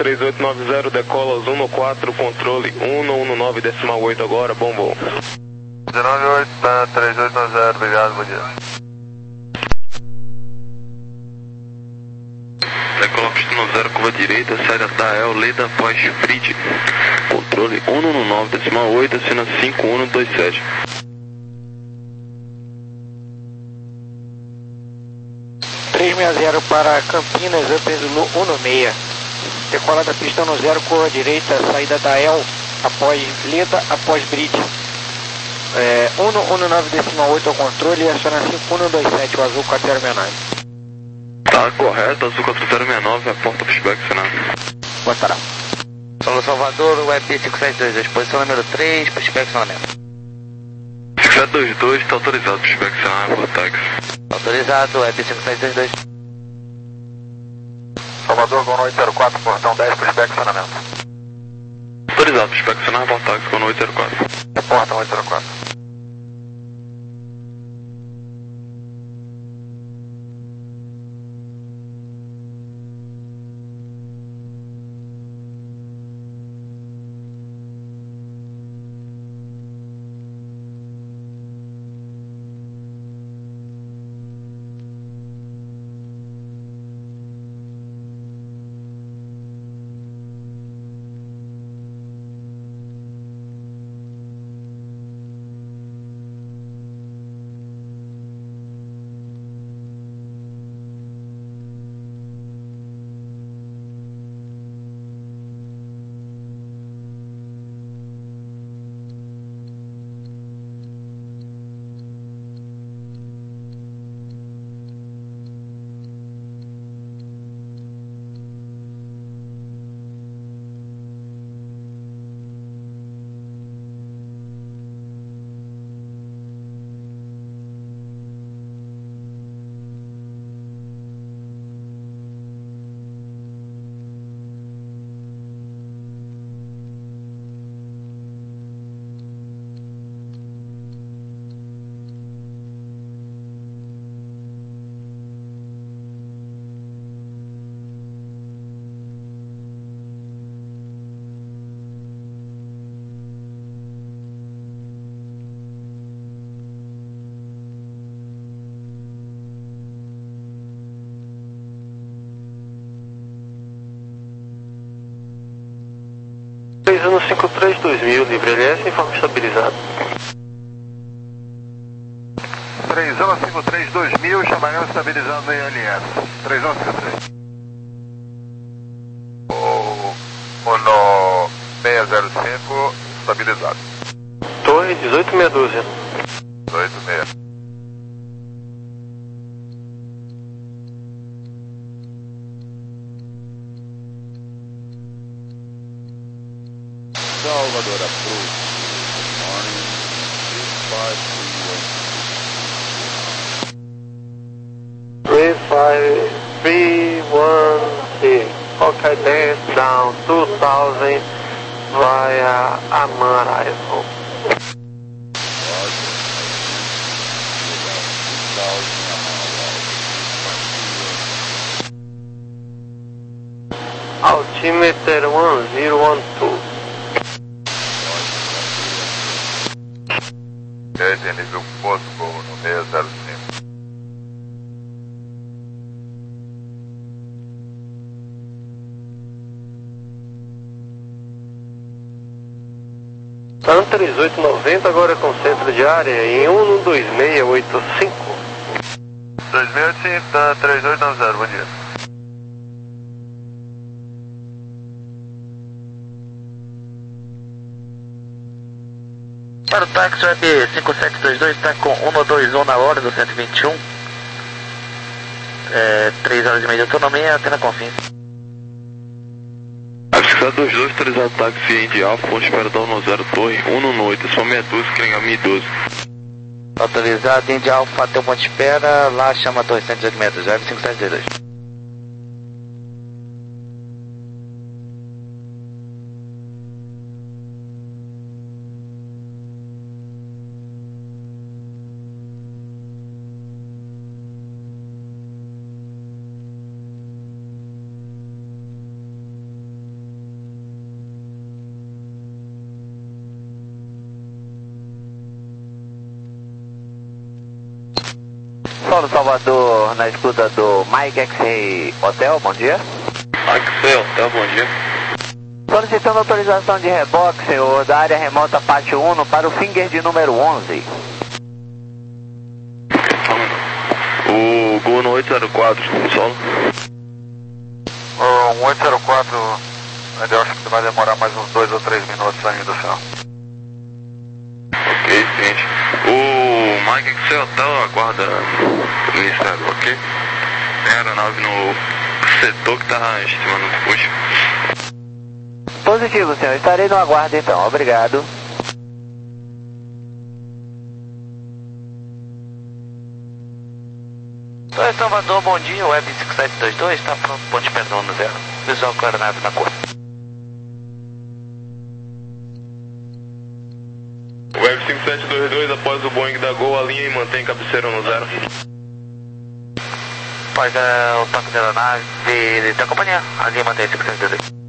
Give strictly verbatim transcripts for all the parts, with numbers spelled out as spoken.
três oito nove zero, decola uno no quatro, controle um no nove decimal oito agora, bom voo. dezenove oito, tá, três oito nove zero, obrigado, bom dia. Decola pista no zero, curva direita, saída da El, Leda, após Frid. Controle um no nove decimal oito, acena cinco um dois sete. três seis zero para Campinas, up Zulu um no seis. Decola da pista no zero, curva direita, saída da El, após Leda, após Bridge. É, um no nove decimal oito ao controle e aciona cinco um dois sete, o azul quatro zero seis nove. Tá correto, azul quatro zero seis nove, aporta pushback, Senado. Botará. Solo Salvador, U E P cinco sete dois dois, posição número três, pushback, acionamento. cinco sete dois dois, tá autorizado, pushback, Senado, por táxi. Autorizado, U E P cinco sete dois dois. Salvador, Gol oito zero quatro, portão dez, pushback, acionamento. Autorizado, pushback, Senado, por táxi, com oito zero quatro. Portão oito zero quatro. três um cinco três dois mil, livre L S, informe estabilizado. três um cinco três dois mil, chamarão estabilizado no I L S. três um cinco três. O Uno seis zero cinco, estabilizado. Torre dezoito meia dúzia. dezoito seis. Salvador approach. Morning. three five three one six. Okay, dance down two thousand via Amaraíso. Altimeter one zero one two. Média nível posto no seis zero cinco. TAM três oito nove zero, agora com centro de área em um dois seis oito cinco. dois seis oito cinco, TAM três oito nove zero, bom dia. Para o táxi U E B cinco sete dois dois, está com um dois um na hora do cento e vinte e um. É, três horas e meia de autonomia, antena confins. cinco dois dois, autorizado táxi de Alfa, ponte para dar no zero torre, um no oito, só meia dúzia, que liga mil e doze. Autorizado, Indy Alfa até o ponto de espera, lá chama a torre cento e dezoito metros, U E B cinco sete dois dois. Paulo, Salvador, na escuta do Mike X-Ray Hotel, bom dia. X-Ray Hotel, bom dia. Solicitando autorização de reboque, senhor, da área remota Pátio um para o Finger de número onze. O Gol no oito zero quatro, solo. Um oito zero quatro, eu acho que vai demorar mais uns dois ou três minutos ainda, senhor. Ok, ciente. O Mike X-Ray Hotel aguarda iniciado, ok? Tem aeronave no setor que tá estimando o push. Positivo, senhor. Estarei no aguardo então. Obrigado. Oi, Salvador, bom dia. Web cinco sete dois dois, está pronto, ponte perdão no zero. Visual com a aeronave na cor. Web cinco sete dois dois, após o Boeing da Gol, alinha e mantém cabeceira no zero. Após uh, o toque da aeronave de, da companhia, alinha e mantém cinco sete dois dois.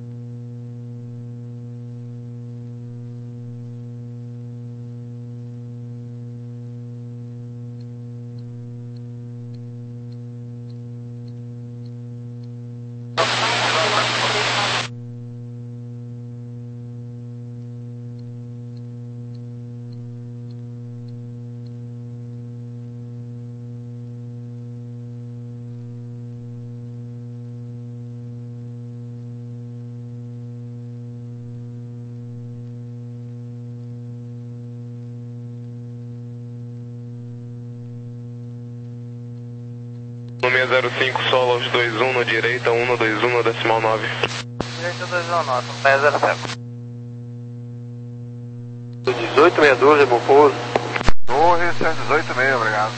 No seis zero cinco, solo aos dois um, no direita, um no dois um, no decimal nove. Direita dois um nove, seis zero cinco. dezoito sessenta e dois, é bom pouso. Torre cento e dezoito e meio, obrigado.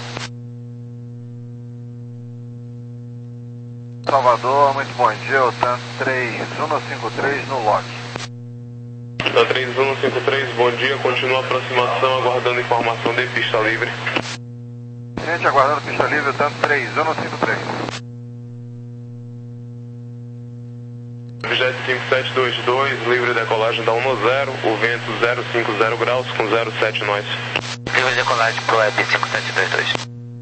Salvador, muito bom dia, o TAN três um cinco três no lock. Da três um cinco três, bom dia, continua a aproximação, aguardando informação de pista livre. Gente, aguardando pista livre, o TAN três um cinco três. Jet cinco sete dois dois, livre decolagem da um no zero, o vento zero cinco zero graus com zero sete nós. Livre decolagem pro Web cinco sete dois dois.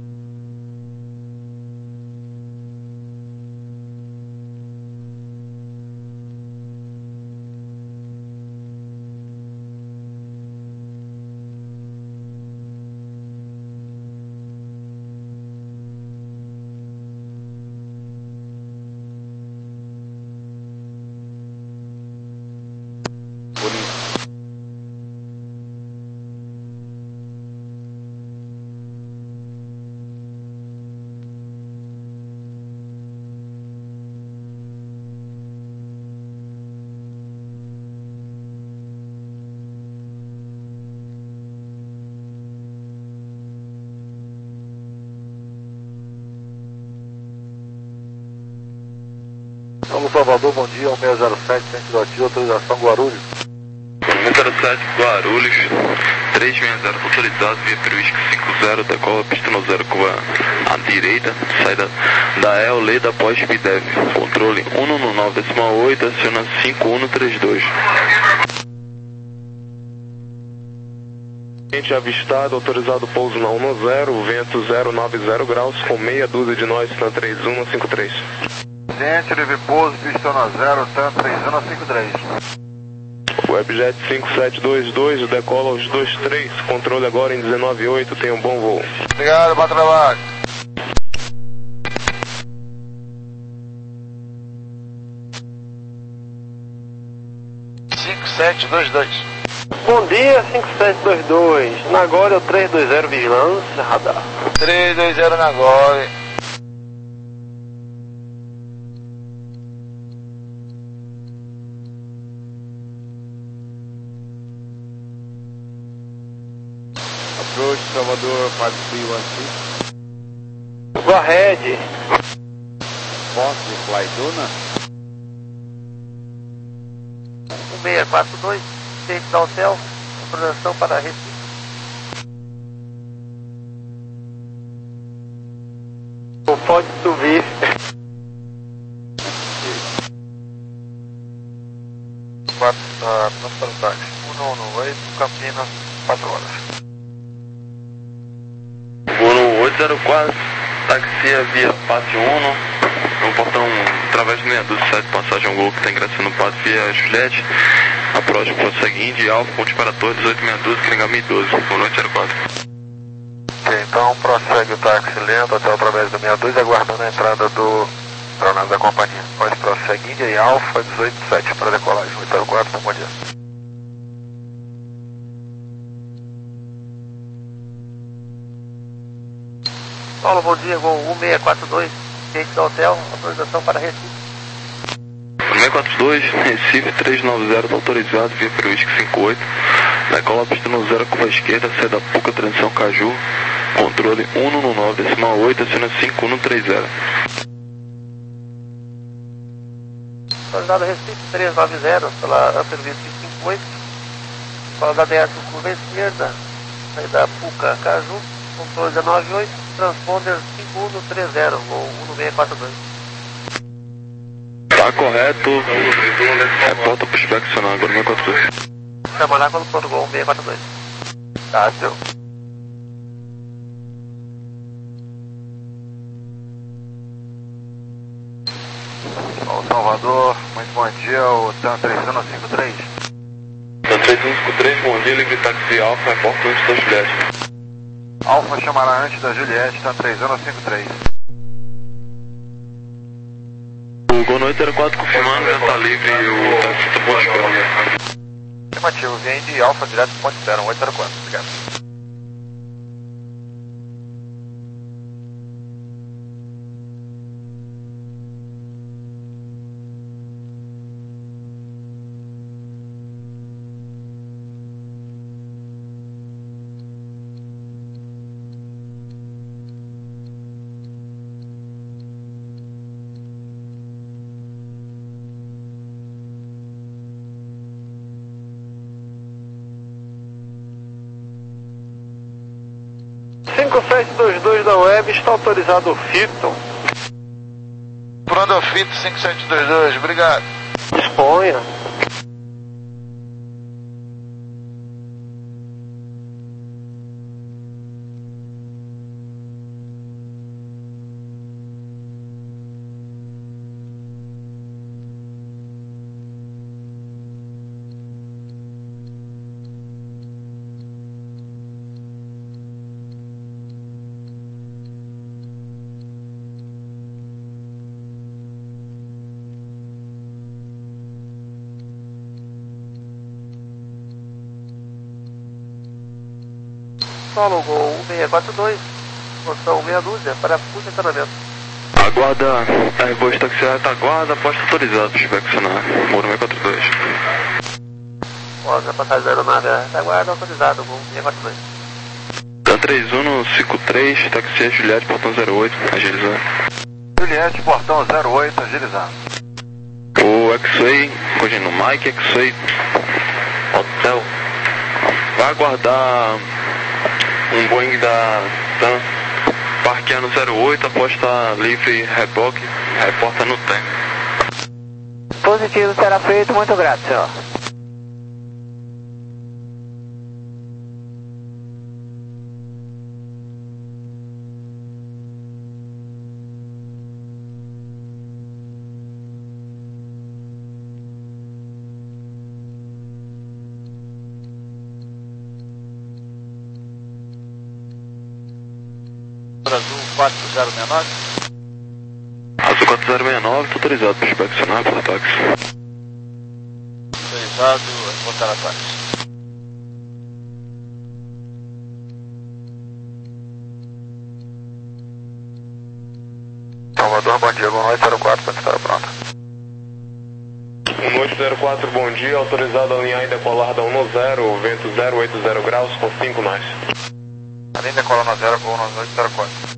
São Salvador, bom dia, um seis zero sete, centro do ativo, autorização Guarulhos. um zero sete, Guarulhos, três seis zero, autorizado, via Peruísca cinco zero, decola pista no zero com a, a direita, saída da E L, leda após P D E V, controle um no nove decimal oito, aciona cinco um três dois. Gente avistado, autorizado pouso na um no zero, vento zero nove zero graus, com meia dúzia de nós, na três um cinco três. Gente, livre pouso, pista no zero, TAN três um cinco três. Webjet cinco sete dois dois, decola aos dois três, controle agora em dezenove oito, tenha um bom voo. Obrigado, bom trabalho. cinco sete dois dois. Bom dia, cinco sete dois dois. Nagore é o três dois zero, vigilância, radar. três dois zero Nagore. Approach Salvador five three one six. Go ahead. Fox Flight Duna. um seis quatro dois, centro do hotel, autorização para Recife. Pode subir. quatro, uh, pronto para o táxi. um um oito, Campinas, quatro horas. Voo no oito zero quatro, taxia via Pátio Uno, no portão através do meia dúzia sete, passagem Gol que está ingressando no Pátio via Juliette. A próxima para o seguinte, Alfa, ponte para Torre, dezoito sessenta e dois, Cringami doze, boa noite zero quatro. Ok, então prossegue o táxi lento até através do sessenta e dois, aguardando a entrada do aeronave da companhia. Pode prosseguir e Alfa dezoito sete para decolagem, oito zero quatro, bom dia. Paulo, bom dia, Gol um seis quatro dois, cliente do hotel, autorização para Recife. um seis quatro dois, Recife trezentos e noventa, autorizado via Peruísque cinquenta e oito, decola pista no zero, curva esquerda, saída Puca, transição Caju, controle um no nove, decimal oito, acena cinco um três zero. Autorizado Recife trezentos e noventa, pela Upper cinquenta e oito, autorizado D S curva esquerda, saída Puca, Caju, controle dezenove oito, transponder cinco um três zero, Gol um seis quatro dois. Tá correto, reporta para o inspecionar agora, um seis quatro dois. Trabalhar quando for Gol um seis quatro dois. Tá, seu. Bom, Salvador, muito bom dia, o TAM três um cinco três. TAM três um cinco três, bom dia, livre táxi Alfa, reporta antes da Juliette. Alfa chamará antes da Juliette, TAM três um cinco três. O Gol noite zero quatro confirmando, já está livre o táxi do Ponte Espera. Afirmativo, vem de Alfa direto do Ponte Espera, oito zero quatro, obrigado. cinco sete dois dois da Web, está autorizado o Fito. Pronto, o Fito cinco sete dois dois, obrigado. Disponha. Solo Gol um seis quatro dois, posição meia dúzia, para funcionamento. Aguarda, Airbus táxi retaguarda, posto autorizado para inspecionar, Moro seis quatro dois. Após a passagem da aeronave retaguarda, autorizado, Gol um seis quatro dois. TAM três um cinco três, taxi Juliette, portão zero oito, agilizando. Juliette, portão zero oito, agilizado. O X-Way, corrigindo, Mike X-Way, hotel, vai aguardar um Boeing da TAM parqueando zero oito, após estar livre reboque, reporta no término. Positivo será feito, muito grato, senhor. Azul quatro zero seis nove. Azul quatro zero seis nove, está autorizado para inspecionar por táxi. Autorizado, voltar a táxi. Salvador, bom dia, boa noite, zero quatro, pode estar pronto. boa noite zero quatro, bom dia, autorizado a alinhar e decolar da um no zero, vento zero oito zero graus com cinco nós. Além da coluna zero, com um oito zero quatro.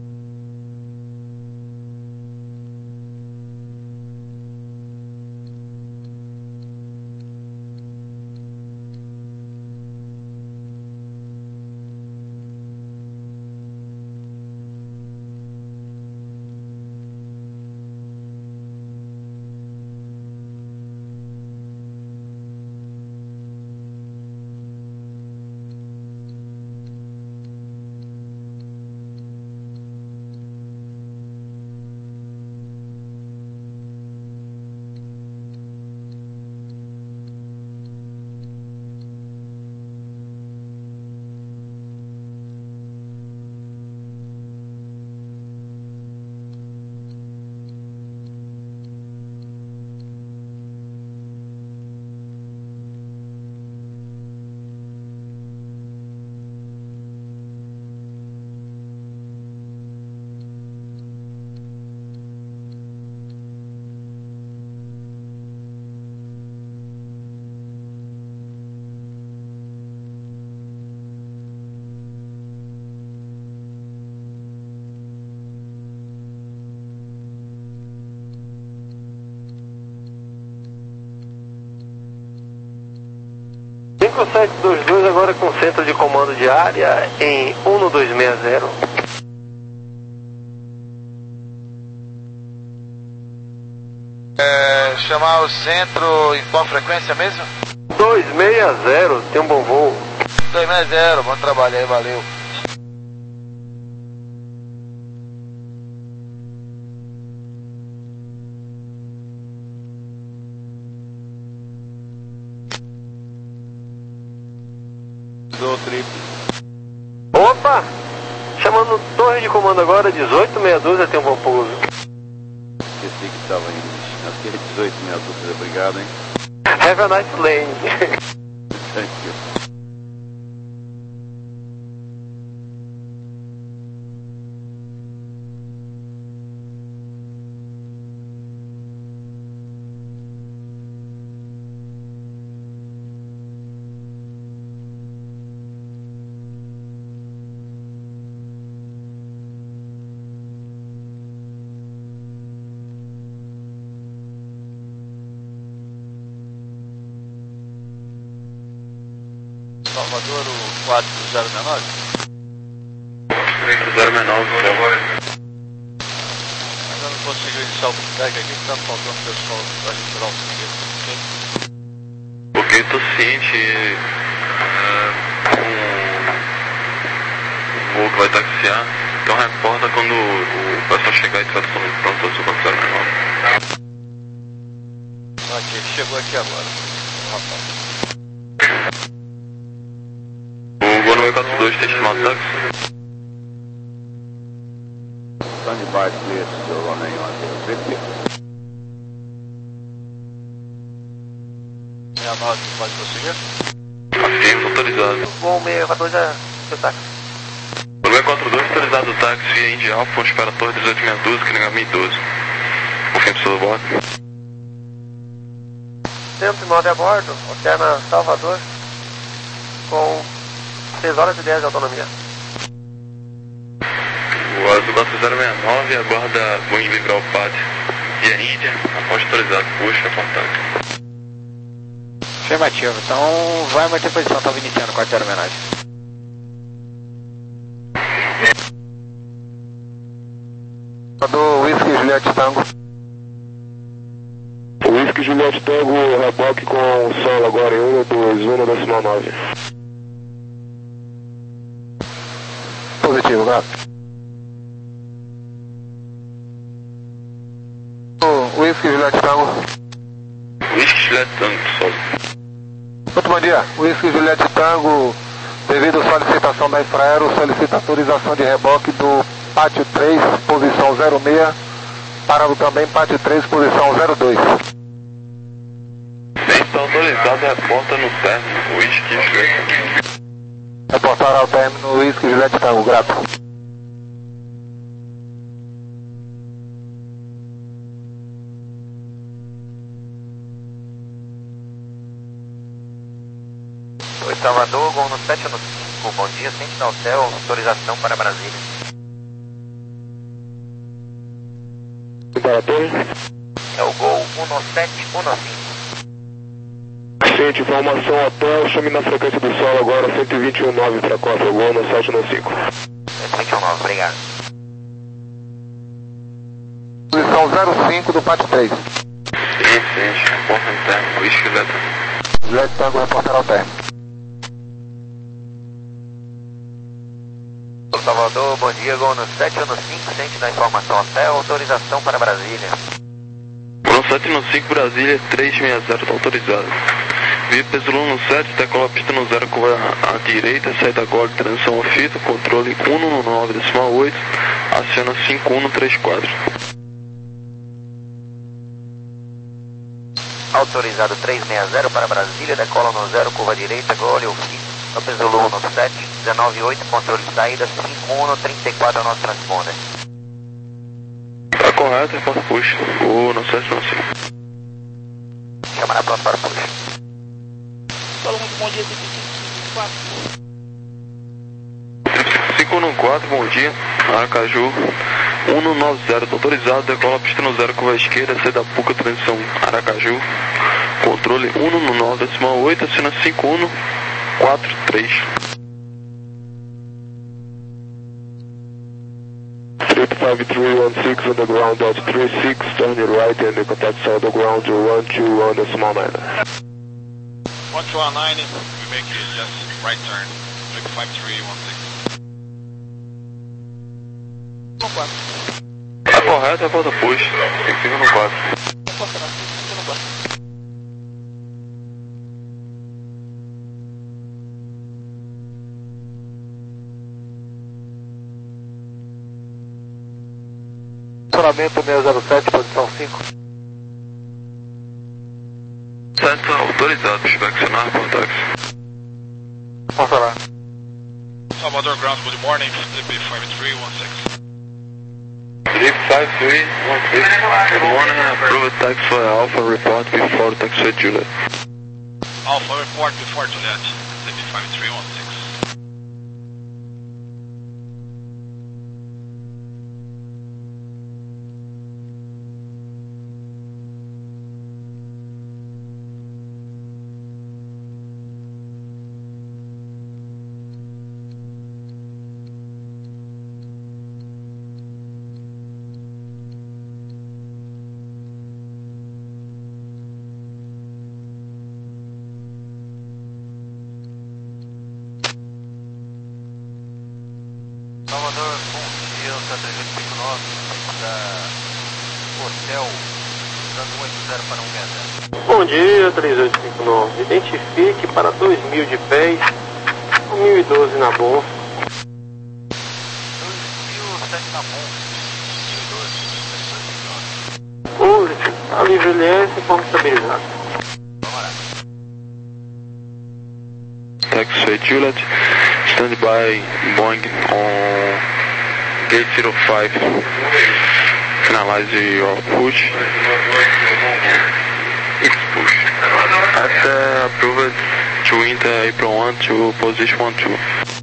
cinco sete dois dois agora com centro de comando de área em um dois seis zero. É, chamar o centro em qual frequência mesmo? dois seis zero, tem um bom voo. dois seis zero, bom trabalho aí, valeu. Do triplo. Opa! Chamando torre de comando agora, dezoito meia dúzia, tem um bom pouso. Esqueci que estava em aquele dezoito meia dúzia, obrigado, hein? Have a nice lane. Thank you. Salvador, o quatro zero seis nove? três zero seis nove, por favor. Ainda não conseguiu iniciar o feedback aqui, que tá faltando pessoal pra gente tirar o feedback. Porque eu tô ciente é, com o voo que vai taxiar, então reporta quando o pessoal chegar e tiver todo pronto ao seu zero seis nove. Ok, chegou aqui agora. Rapaz. O Gol nove quatro dois tem estimado táxi? Standby, please, seu Romain, on fifty. seis nove, pode prosseguir? Afirmo, autorizado. Bom, seis quatro dois é seu táxi. O nove quatro dois autorizado o táxi via Indy Alpha, ponte para a torre dezoito meia dúzia, que liga mil e doze. Confirmo seu bordo. cento e nove a bordo, alterna Salvador com seis horas e dez de autonomia. O Azul quatro zero seis nove aguarda Boeing livre ao pátio via Índia, após autorizado, puxa, contato. Afirmativo, então vai manter posição, estava iniciando quatro zero seis nove. Do Whisky Juliette Tango. Whisky Juliette Tango, reboque com solo agora em um dois um decimal nove. Positivo, gato. O Whisky Juliette Tango. Whisky Juliette Tango, solo. Muito bom dia. Whisky Juliette Tango, devido à solicitação da Infraero, solicita autorização de reboque do Pátio três, posição zero seis, parado também Pátio três, posição zero dois. Está autorizado, reporta no término, Whisky Juliette Tango. Reportar ao término Whisky Juliette Tango, grato. Oi, Salvador, Gol no sete no cinco, bom dia, Sentinel Hotel, autorização para Brasília. Para a torre. É o Gol um sete um cinco. Gente, informação hotel, chame na frequência do solo agora, cento e vinte e um nove para Costa, Gol no sete no cinco. cento e vinte e um nove, obrigado. Posição zero cinco do Pátio três. Ciente, reporta no término, Whisky Juliette Tango. Juliette Tango, reportar ao término. Oi, Salvador, bom dia, Gol no sete no cinco, Sentinel informação Hotel, autorização para Brasília. No sete no cinco, Brasília, três seis zero, está autorizado. Via Pesulão no sete, decola a pista no zero com a, a direita, saída agora de transição ao fito, controle um no nove decimal oito, aciona cinco um três quatro. Autorizado três seis zero para Brasília, decola no zero, curva direita, Gol, eu fiz. Lopes Zulu no sete, dezenove oito, controle de saída, cinco um trinta e quatro, nosso transponder. Tá correto, reporta puxa. O no sete no cinco. Chama na próxima para puxa. Fala muito bom dia, cinco quatro. cinco no quatro, bom dia. Aracaju. um no nove zero, tá autorizado. Decola a pista no zero, curva esquerda, saída Puca, transição Aracaju. Controle um no nove decimal oito, assina cinco um. quatro três. Street five three one six on the ground dot three six, turn your right and the contact on the ground one two on the small nine. one two one nine, we make it just right turn, Street five three one six. Tá correto, é volta push, tem que ficar no quatro. Estacionamento seis zero sete, posição cinco. Certo, autorizado, inspecionar por táxi. Funcionar. Salvador Grounds, good morning, Sleepy five three one six. Sleep five three one six, good morning, approved taxi for Alpha report before taxi Juliet. Alpha report before Juliet, Sleepy five three one six. Salvador, bom dia, Santa trezentos e cinquenta e nove, da Hotel, usando um oito zero para um seis zero. Bom dia, três oito cinco nove, identifique para dois mil de pés, mil e doze na bolsa. dois mil e sete na bolsa, mil e doze, dois Público, a livre L S, ponto estabilizado. Vamos lá. Taxi Juliet, stand by Boeing on gate zero five. Finalize your push. It's push. After approved to enter April one to position one two.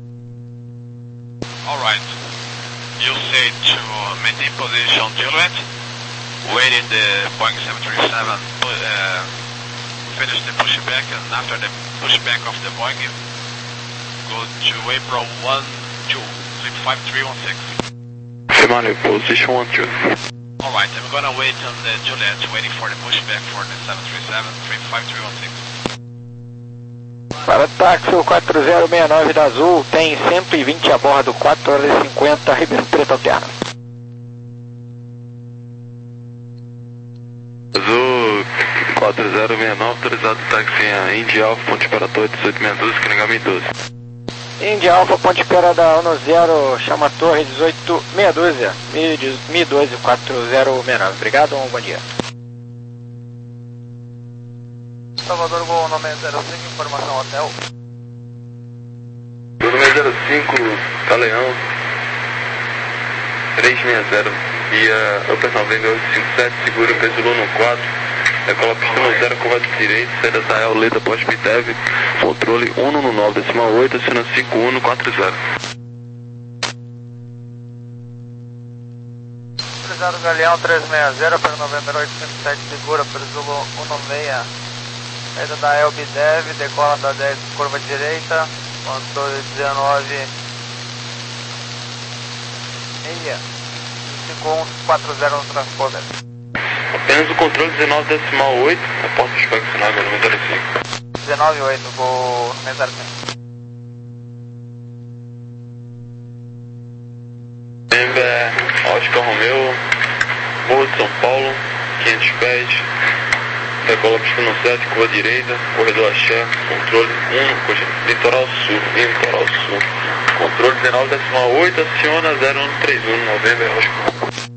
Alright, you say to maintain position Juliet, wait in the Boeing seven thirty-seven, uh, finish the pushback, and after the pushback of the Boeing, go to April one two, sleep five three one six. Finalize position one two. Alright, I'm gonna wait on the Juliet, waiting for the pushback for the seven thirty-seven, sleep five three one six. Para táxi quatro zero seis nove da Azul, tem cento e vinte a bordo, quatro horas e cinquenta, Ribeirão Preto alterna. Azul quatro zero seis nove, autorizado táxi em Indy Alpha, ponte para torre dezoito seis doze, Caningame doze. Indy Alpha, ponte espera da ONU zero, chama a torre dezoito seis doze, mil e doze, quatro zero seis nove. Obrigado, um bom dia. Salvador, Gol nome zero cinco, informação hotel. Nome zero cinco, Galeão, três seis zero, via Upper November oito cinco sete, segura peso no quatro, decola pista no zero, curva de direita, saída da El, Leda, pós-Pidev, controle um no nove, decimal oito, assina cinco um quatro zero. Autorizado Galeão três seis zero, para November oito cinco sete, segura peso um seis, saída da El, Bidev, decola da dez, curva de direita, controle dezenove, meia, cinco um quatro zero no transponder. Apenas o controle dezenove decimal oito, a porta inspecionável número zero cinco. dezenove oito, vou no zero cinco. November, Oscar Romeo, voo de São Paulo, quinhentos pés, decola pista no sete, curva direita, corredor Axé, controle um, litoral sul, litoral sul, controle dezenove decimal oito, aciona zero um três um, November, Oscar.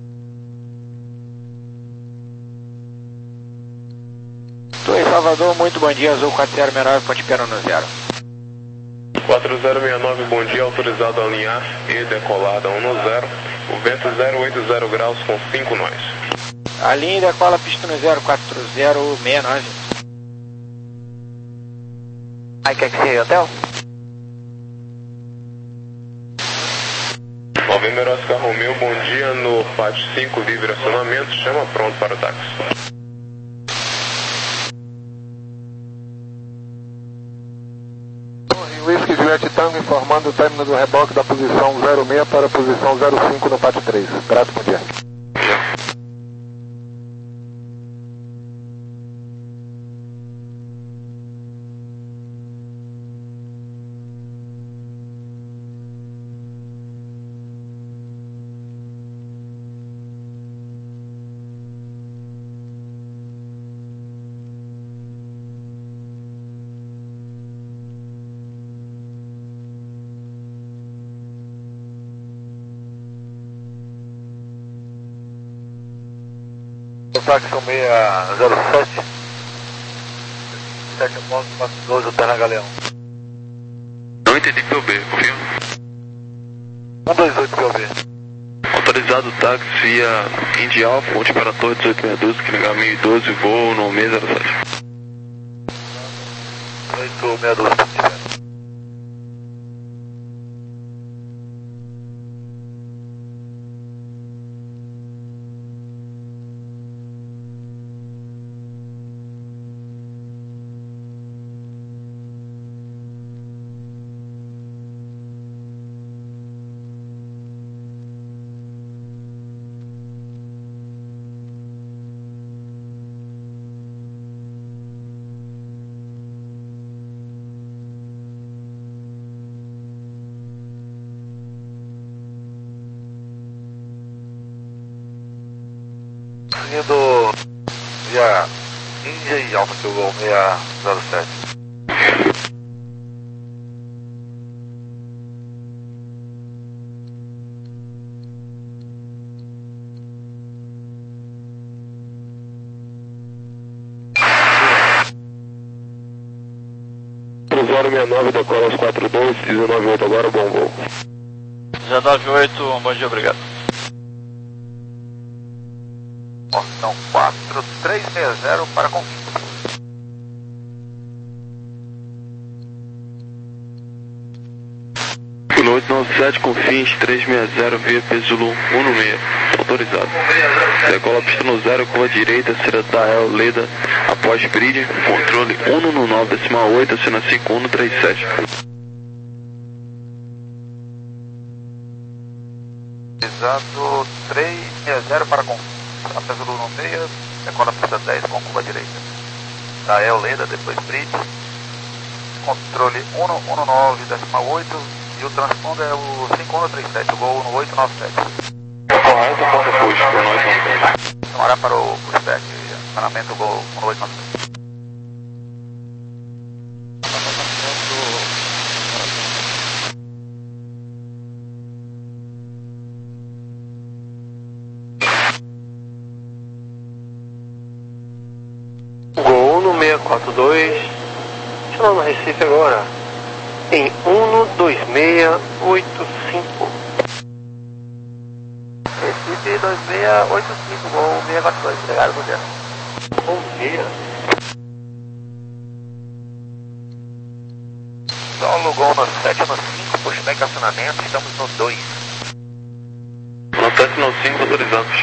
Estou em Salvador, muito bom dia, Azul quatro zero seis nove, ponte espera no zero. quatro zero seis nove, bom dia, autorizado a alinhar e decolada um no zero, o vento zero oito zero graus com cinco nós. A linha decola pista no zero quatro zero seis nove. Aí quer que seja hotel? November Oscar Romeo, bom dia, no pátio cinco, livre acionamento, chama pronto para o táxi. Torre Juliette Tango informando o término do reboque da posição zero seis para a posição zero cinco no pátio três. Grato, bom dia. Táxi um seis zero sete, sete ponto quatro doze, Terra Galeão. Não entendi P O B, confirma. um dois oito P O B. Autorizado o táxi via Indy Alpha, ponte para a Torre dezoito seis doze, que liga mil e doze, voo no seis zero sete. oito seis doze, ponto de venda. Seguindo via Índia e Alfa que eu vou seis zero sete. zero seis nove, decola aos quatro dois, dezenove oito agora, bom voo. dezenove oito, bom dia, obrigado. Porção quatro três seis zero para Confins. oito nove sete, Confins, trezentos e sessenta via Pesulo um no seis, autorizado. Decola pista no zero, curva direita, será da El Leda, após bridge, controle um no nove, decimal oito, acena cinco um no trinta e sete. Autorizado trezentos e sessenta para Confins. A Pesulo no seis, decola pista dez com curva direita. Da El Leda, depois bridge, controle um no nove, decimal oito. E o transponder é o cinco um no trinta e sete, o gol no oito nove sete. Correto, ponto push, por nós não. Demorar para o pushback, acionamento gol no oito nove sete. Gol no seis quatro dois, chegando no Recife agora. Em um dois seis oito cinco. Recife dois seis oito cinco, gol seis quatro dois, obrigado, bom dia. Bom dia. Solo gol no sete no cinco, pushback acionamento, estamos no dois. No sete no cinco, autorizado.